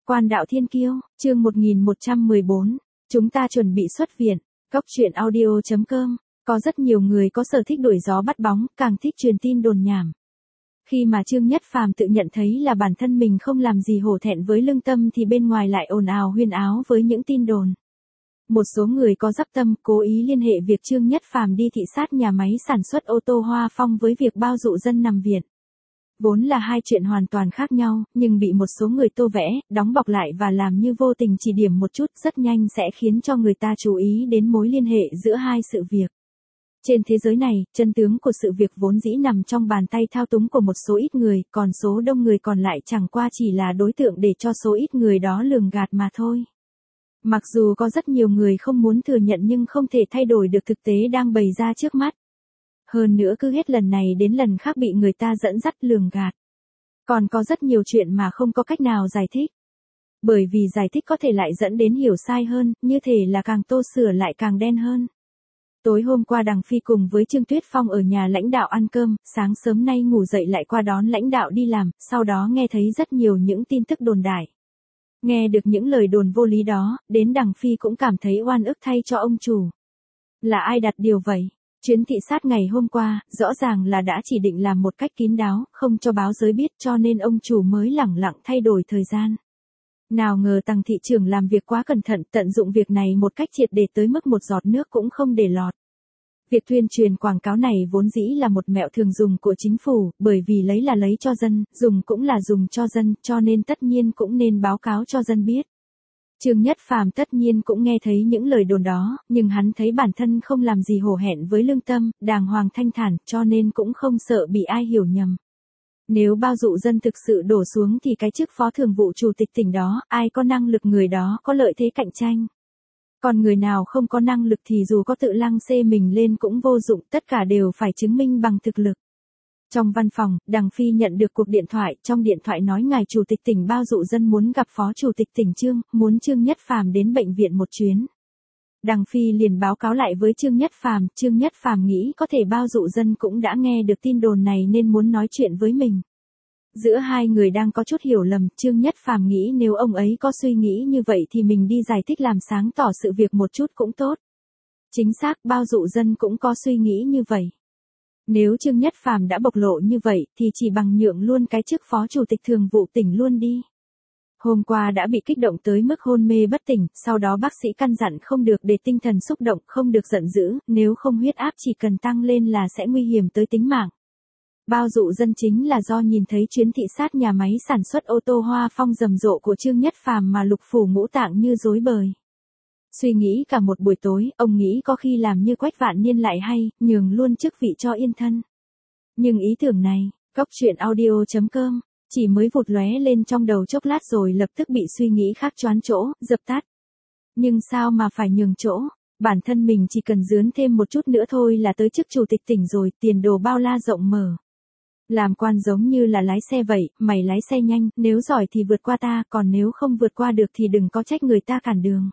Quan đạo thiên kiêu, chương 1114. Chúng ta chuẩn bị xuất viện. Cốc truyện audio.com. Có rất nhiều người có sở thích đuổi gió bắt bóng, càng thích truyền tin đồn nhảm. Khi mà Trương Nhất Phàm tự nhận thấy là bản thân mình không làm gì hổ thẹn với lương tâm thì bên ngoài lại ồn ào huyên áo với những tin đồn. Một số người có dắp tâm cố ý liên hệ việc Trương Nhất Phàm đi thị sát nhà máy sản xuất ô tô Hoa Phong với việc bao dụ dân nằm viện. Vốn là hai chuyện hoàn toàn khác nhau, nhưng bị một số người tô vẽ, đóng bọc lại và làm như vô tình chỉ điểm một chút rất nhanh sẽ khiến cho người ta chú ý đến mối liên hệ giữa hai sự việc. Trên thế giới này, chân tướng của sự việc vốn dĩ nằm trong bàn tay thao túng của một số ít người, còn số đông người còn lại chẳng qua chỉ là đối tượng để cho số ít người đó lường gạt mà thôi. Mặc dù có rất nhiều người không muốn thừa nhận nhưng không thể thay đổi được thực tế đang bày ra trước mắt. Hơn nữa cứ hết lần này đến lần khác bị người ta dẫn dắt lường gạt. Còn có rất nhiều chuyện mà không có cách nào giải thích. Bởi vì giải thích có thể lại dẫn đến hiểu sai hơn, như thể là càng tô sửa lại càng đen hơn. Tối hôm qua Đằng Phi cùng với Trương Tuyết Phong ở nhà lãnh đạo ăn cơm, sáng sớm nay ngủ dậy lại qua đón lãnh đạo đi làm, sau đó nghe thấy rất nhiều những tin tức đồn đại. Nghe được những lời đồn vô lý đó, đến Đằng Phi cũng cảm thấy oan ức thay cho ông chủ. Là ai đặt điều vậy? Chuyến thị sát ngày hôm qua, rõ ràng là đã chỉ định làm một cách kín đáo, không cho báo giới biết cho nên ông chủ mới lẳng lặng thay đổi thời gian. Nào ngờ Tằng thị trưởng làm việc quá cẩn thận, tận dụng việc này một cách triệt để tới mức một giọt nước cũng không để lọt. Việc tuyên truyền quảng cáo này vốn dĩ là một mẹo thường dùng của chính phủ, bởi vì lấy là lấy cho dân, dùng cũng là dùng cho dân, cho nên tất nhiên cũng nên báo cáo cho dân biết. Trương Nhất Phàm tất nhiên cũng nghe thấy những lời đồn đó, nhưng hắn thấy bản thân không làm gì hổ hẹn với lương tâm, đàng hoàng thanh thản, cho nên cũng không sợ bị ai hiểu nhầm. Nếu bao dụ dân thực sự đổ xuống thì cái chức phó thường vụ chủ tịch tỉnh đó, ai có năng lực người đó có lợi thế cạnh tranh. Còn người nào không có năng lực thì dù có tự lăng xê mình lên cũng vô dụng, tất cả đều phải chứng minh bằng thực lực. Trong văn phòng, Đằng Phi nhận được cuộc điện thoại, trong điện thoại nói ngài chủ tịch tỉnh bao dụ dân muốn gặp phó chủ tịch tỉnh Trương, muốn Trương Nhất Phàm đến bệnh viện một chuyến. Đằng Phi liền báo cáo lại với Trương Nhất Phàm nghĩ có thể bao dụ dân cũng đã nghe được tin đồn này nên muốn nói chuyện với mình. Giữa hai người đang có chút hiểu lầm, Trương Nhất Phàm nghĩ nếu ông ấy có suy nghĩ như vậy thì mình đi giải thích làm sáng tỏ sự việc một chút cũng tốt. Chính xác, bao dụ dân cũng có suy nghĩ như vậy. Nếu Trương Nhất Phàm đã bộc lộ như vậy thì chỉ bằng nhượng luôn cái chức phó chủ tịch thường vụ tỉnh luôn đi. Hôm qua đã bị kích động tới mức hôn mê bất tỉnh, sau đó bác sĩ căn dặn không được để tinh thần xúc động, không được giận dữ, nếu không huyết áp chỉ cần tăng lên là sẽ nguy hiểm tới tính mạng. Bao dụ dân chính là do nhìn thấy chuyến thị sát nhà máy sản xuất ô tô Hoa Phong rầm rộ của Trương Nhất Phàm mà lục phủ ngũ tạng như rối bời. Suy nghĩ cả một buổi tối, ông nghĩ có khi làm như Quách Vạn Niên lại hay, nhường luôn chức vị cho yên thân. Nhưng ý tưởng này, cốc truyện audio.com, chỉ mới vụt lóe lên trong đầu chốc lát rồi lập tức bị suy nghĩ khác choán chỗ, dập tắt. Nhưng sao mà phải nhường chỗ, bản thân mình chỉ cần dướn thêm một chút nữa thôi là tới chức chủ tịch tỉnh rồi, tiền đồ bao la rộng mở. Làm quan giống như là lái xe vậy, mày lái xe nhanh, nếu giỏi thì vượt qua ta, còn nếu không vượt qua được thì đừng có trách người ta cản đường.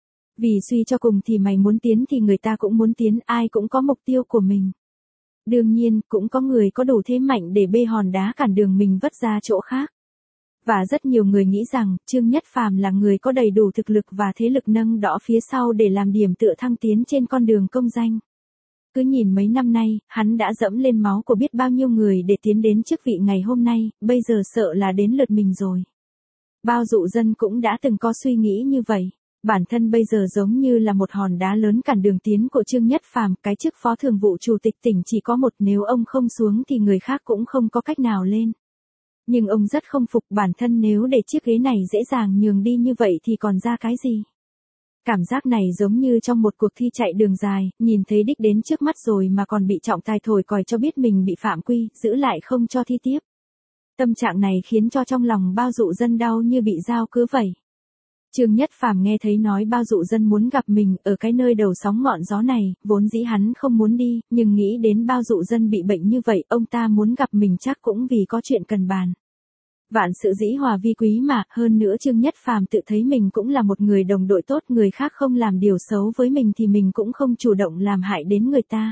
Vì suy cho cùng thì mày muốn tiến thì người ta cũng muốn tiến, ai cũng có mục tiêu của mình. Đương nhiên, cũng có người có đủ thế mạnh để bê hòn đá cản đường mình vất ra chỗ khác. Và rất nhiều người nghĩ rằng, Trương Nhất Phàm là người có đầy đủ thực lực và thế lực nâng đỡ phía sau để làm điểm tựa thăng tiến trên con đường công danh. Cứ nhìn mấy năm nay, hắn đã dẫm lên máu của biết bao nhiêu người để tiến đến chức vị ngày hôm nay, bây giờ sợ là đến lượt mình rồi. Bao dụ dân cũng đã từng có suy nghĩ như vậy. Bản thân bây giờ giống như là một hòn đá lớn cản đường tiến của Trương Nhất Phàm, cái chức phó thường vụ chủ tịch tỉnh chỉ có một, nếu ông không xuống thì người khác cũng không có cách nào lên. Nhưng ông rất không phục bản thân, nếu để chiếc ghế này dễ dàng nhường đi như vậy thì còn ra cái gì. Cảm giác này giống như trong một cuộc thi chạy đường dài, nhìn thấy đích đến trước mắt rồi mà còn bị trọng tài thổi còi cho biết mình bị phạm quy, giữ lại không cho thi tiếp. Tâm trạng này khiến cho trong lòng bao dụ dân đau như bị dao cứa vậy. Trương Nhất Phàm nghe thấy nói bao dụ dân muốn gặp mình ở cái nơi đầu sóng ngọn gió này, vốn dĩ hắn không muốn đi, nhưng nghĩ đến bao dụ dân bị bệnh như vậy, ông ta muốn gặp mình chắc cũng vì có chuyện cần bàn. Vạn sự dĩ hòa vi quý mà, hơn nữa Trương Nhất Phàm tự thấy mình cũng là một người đồng đội tốt, người khác không làm điều xấu với mình thì mình cũng không chủ động làm hại đến người ta.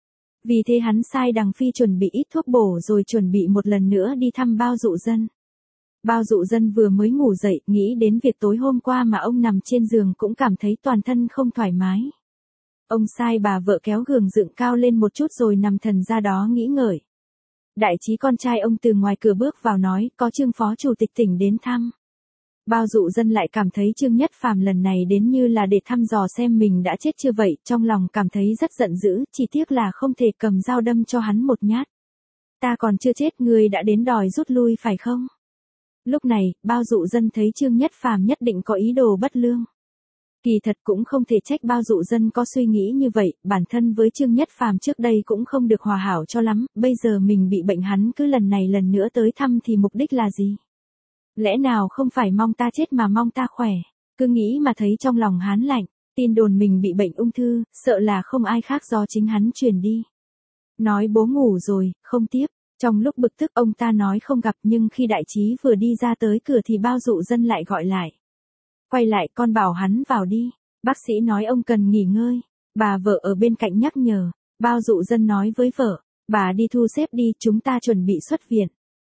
Vì thế hắn sai Đằng Phi chuẩn bị ít thuốc bổ rồi chuẩn bị một lần nữa đi thăm bao dụ dân. Bao dụ dân vừa mới ngủ dậy, nghĩ đến việc tối hôm qua mà ông nằm trên giường cũng cảm thấy toàn thân không thoải mái. Ông sai bà vợ kéo giường dựng cao lên một chút rồi nằm thần ra đó nghĩ ngợi. Đại trí con trai ông từ ngoài cửa bước vào nói, có Trương phó chủ tịch tỉnh đến thăm. Bao dụ dân lại cảm thấy Trương Nhất Phàm lần này đến như là để thăm dò xem mình đã chết chưa vậy, trong lòng cảm thấy rất giận dữ, chỉ tiếc là không thể cầm dao đâm cho hắn một nhát. Ta còn chưa chết, ngươi đã đến đòi rút lui phải không? Lúc này, bao dụ dân thấy Trương Nhất Phàm nhất định có ý đồ bất lương. Kỳ thật cũng không thể trách bao dụ dân có suy nghĩ như vậy, bản thân với Trương Nhất Phàm trước đây cũng không được hòa hảo cho lắm, bây giờ mình bị bệnh hắn cứ lần này lần nữa tới thăm thì mục đích là gì? Lẽ nào không phải mong ta chết mà mong ta khỏe? Cứ nghĩ mà thấy trong lòng hắn lạnh, tin đồn mình bị bệnh ung thư, sợ là không ai khác do chính hắn truyền đi. Nói bố ngủ rồi, không tiếp. Trong lúc bực tức ông ta nói không gặp, nhưng khi đại trí vừa đi ra tới cửa thì bao dụ dân lại gọi lại. Quay lại, con bảo hắn vào đi. Bác sĩ nói ông cần nghỉ ngơi. Bà vợ ở bên cạnh nhắc nhở. Bao dụ dân nói với vợ, bà đi thu xếp đi, chúng ta chuẩn bị xuất viện.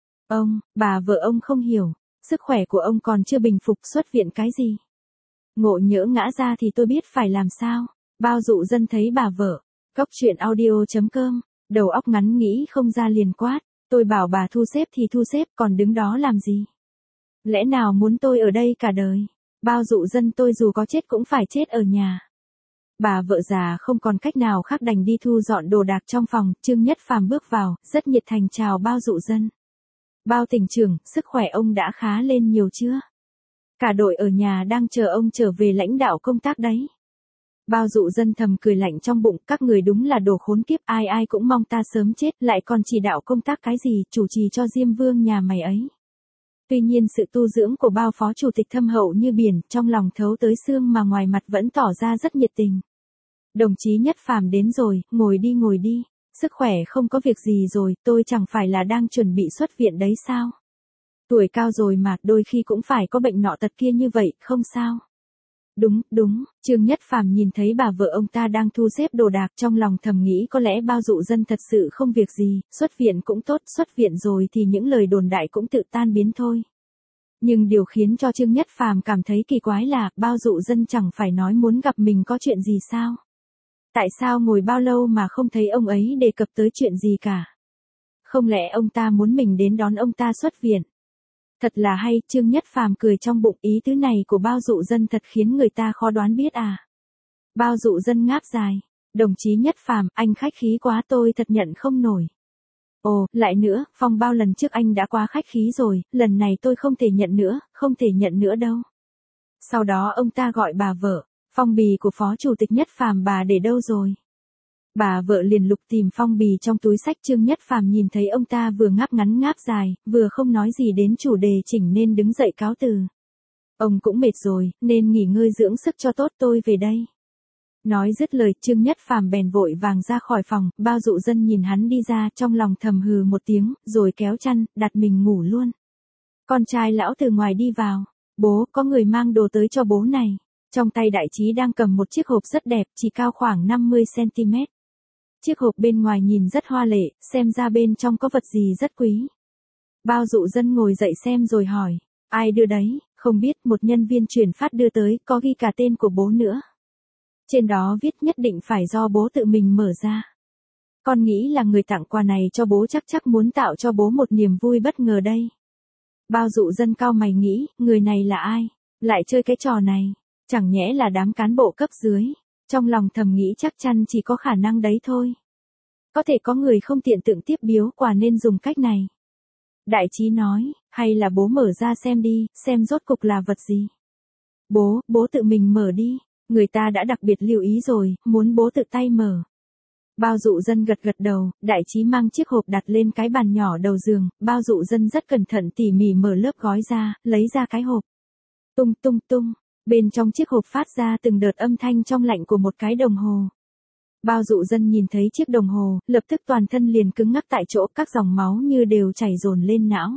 Bà vợ ông không hiểu. Sức khỏe của ông còn chưa bình phục, xuất viện cái gì? Ngộ nhỡ ngã ra thì tôi biết phải làm sao. Bao dụ dân thấy bà vợ. Cóc truyện audio.com. Đầu óc ngắn nghĩ không ra liền quát. Tôi bảo bà thu xếp thì thu xếp, còn đứng đó làm gì? Lẽ nào muốn tôi ở đây cả đời? Bao dụ dân tôi dù có chết cũng phải chết ở nhà. Bà vợ già không còn cách nào khác đành đi thu dọn đồ đạc trong phòng. Trương Nhất Phàm bước vào, rất nhiệt thành chào bao dụ dân. Bao tỉnh trưởng, sức khỏe ông đã khá lên nhiều chưa? Cả đội ở nhà đang chờ ông trở về lãnh đạo công tác đấy. Bao dụ dân thầm cười lạnh trong bụng, các người đúng là đồ khốn kiếp, ai ai cũng mong ta sớm chết, lại còn chỉ đạo công tác cái gì, chủ trì cho Diêm Vương nhà mày ấy. Tuy nhiên sự tu dưỡng của bao phó chủ tịch thâm hậu như biển, trong lòng thấu tới xương mà ngoài mặt vẫn tỏ ra rất nhiệt tình. Đồng chí Nhất Phàm đến rồi, ngồi đi. Sức khỏe không có việc gì rồi, tôi chẳng phải là đang chuẩn bị xuất viện đấy sao? Tuổi cao rồi mà, đôi khi cũng phải có bệnh nọ tật kia như vậy, không sao. Đúng, Trương Nhất Phàm nhìn thấy bà vợ ông ta đang thu xếp đồ đạc, trong lòng thầm nghĩ có lẽ bao dụ dân thật sự không việc gì, xuất viện cũng tốt, xuất viện rồi thì những lời đồn đại cũng tự tan biến thôi. Nhưng điều khiến cho Trương Nhất Phàm cảm thấy kỳ quái là, bao dụ dân chẳng phải nói muốn gặp mình có chuyện gì sao? Tại sao ngồi bao lâu mà không thấy ông ấy đề cập tới chuyện gì cả? Không lẽ ông ta muốn mình đến đón ông ta xuất viện? Thật là hay, Trương Nhất Phàm cười trong bụng, ý tứ này của bao dụ dân thật khiến người ta khó đoán biết à. Bao dụ dân ngáp dài, đồng chí Nhất Phàm, anh khách khí quá, tôi thật nhận không nổi. Ồ, lại nữa, Phong bao lần trước anh đã quá khách khí rồi, lần này tôi không thể nhận nữa đâu. Sau đó ông ta gọi bà vợ, phong bì của phó chủ tịch Nhất Phàm bà để đâu rồi? Bà vợ liền lục tìm phong bì trong túi xách. Trương Nhất Phàm nhìn thấy ông ta vừa ngáp ngắn ngáp dài, vừa không nói gì đến chủ đề chỉnh nên đứng dậy cáo từ. Ông cũng mệt rồi, nên nghỉ ngơi dưỡng sức cho tốt, tôi về đây. Nói dứt lời, Trương Nhất Phàm bèn vội vàng ra khỏi phòng, bao dụ dân nhìn hắn đi ra, trong lòng thầm hừ một tiếng, rồi kéo chăn, đặt mình ngủ luôn. Con trai lão từ ngoài đi vào, bố, có người mang đồ tới cho bố này. Trong tay đại trí đang cầm một chiếc hộp rất đẹp, chỉ cao khoảng 50cm. Chiếc hộp bên ngoài nhìn rất hoa lệ, xem ra bên trong có vật gì rất quý. Bao dụ dân ngồi dậy xem rồi hỏi, ai đưa đấy? Không biết, một nhân viên chuyển phát đưa tới, có ghi cả tên của bố nữa. Trên đó viết nhất định phải do bố tự mình mở ra. Con nghĩ là người tặng quà này cho bố chắc muốn tạo cho bố một niềm vui bất ngờ đây. Bao dụ dân cau mày nghĩ, người này là ai? Lại chơi cái trò này, chẳng nhẽ là đám cán bộ cấp dưới. Trong lòng thầm nghĩ chắc chắn chỉ có khả năng đấy thôi. Có thể có người không tiện tượng tiếp biếu quà nên dùng cách này. Đại trí nói, hay là bố mở ra xem đi, xem rốt cục là vật gì. Bố tự mình mở đi, người ta đã đặc biệt lưu ý rồi, muốn bố tự tay mở. Bao dụ dân gật đầu, đại trí mang chiếc hộp đặt lên cái bàn nhỏ đầu giường, bao dụ dân rất cẩn thận tỉ mỉ mở lớp gói ra, lấy ra cái hộp. Tung, bên trong chiếc hộp phát ra từng đợt âm thanh trong lạnh của một cái đồng hồ. Bao dụ dân nhìn thấy chiếc đồng hồ, lập tức toàn thân liền cứng ngắc tại chỗ, các dòng máu như đều chảy dồn lên não.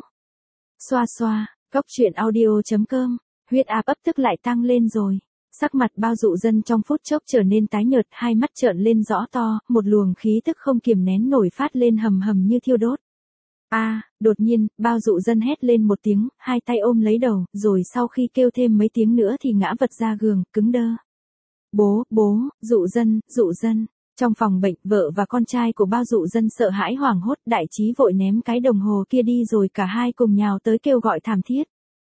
Xoa, Cóc truyện audio.com, huyết áp ấp tức lại tăng lên rồi. Sắc mặt bao dụ dân trong phút chốc trở nên tái nhợt, hai mắt trợn lên rõ to, một luồng khí tức không kiềm nén nổi phát lên hầm hầm như thiêu đốt. Đột nhiên, bao dụ dân hét lên một tiếng, hai tay ôm lấy đầu, rồi sau khi kêu thêm mấy tiếng nữa thì ngã vật ra giường, cứng đơ. Bố, dụ dân. Trong phòng bệnh, vợ và con trai của bao dụ dân sợ hãi hoảng hốt, Đại Trí vội ném cái đồng hồ kia đi rồi cả hai cùng nhào tới kêu gọi thảm thiết.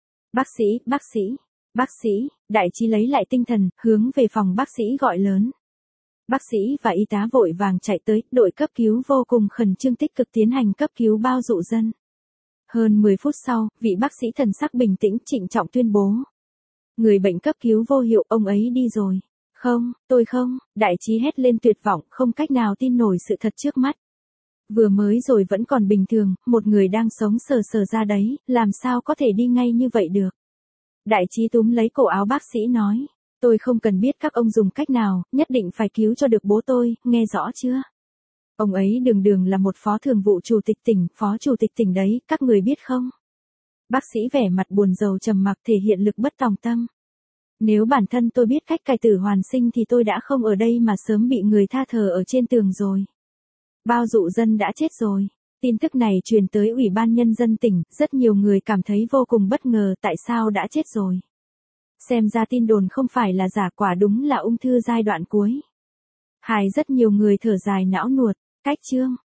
Bác sĩ, Đại Trí lấy lại tinh thần, hướng về phòng bác sĩ gọi lớn. Bác sĩ và y tá vội vàng chạy tới, đội cấp cứu vô cùng khẩn trương tích cực tiến hành cấp cứu bao dụ dân. Hơn 10 phút sau, vị bác sĩ thần sắc bình tĩnh trịnh trọng tuyên bố. Người bệnh cấp cứu vô hiệu, ông ấy đi rồi. Không, tôi không, Đại Trí hét lên tuyệt vọng, không cách nào tin nổi sự thật trước mắt. Vừa mới rồi vẫn còn bình thường, một người đang sống sờ sờ ra đấy, làm sao có thể đi ngay như vậy được. Đại Trí túm lấy cổ áo bác sĩ nói. Tôi không cần biết các ông dùng cách nào, nhất định phải cứu cho được bố tôi, nghe rõ chưa? Ông ấy đường là một phó thường vụ chủ tịch tỉnh, phó chủ tịch tỉnh đấy, các người biết không? Bác sĩ vẻ mặt buồn rầu trầm mặc thể hiện lực bất tòng tâm. Nếu bản thân tôi biết cách cải tử hoàn sinh thì tôi đã không ở đây mà sớm bị người tha thờ ở trên tường rồi. Bao dụ dân đã chết rồi. Tin tức này truyền tới Ủy ban Nhân dân tỉnh, rất nhiều người cảm thấy vô cùng bất ngờ tại sao đã chết rồi. Xem ra tin đồn không phải là giả, quả đúng là ung thư giai đoạn cuối. Rất nhiều người thở dài não nuột, cách chương.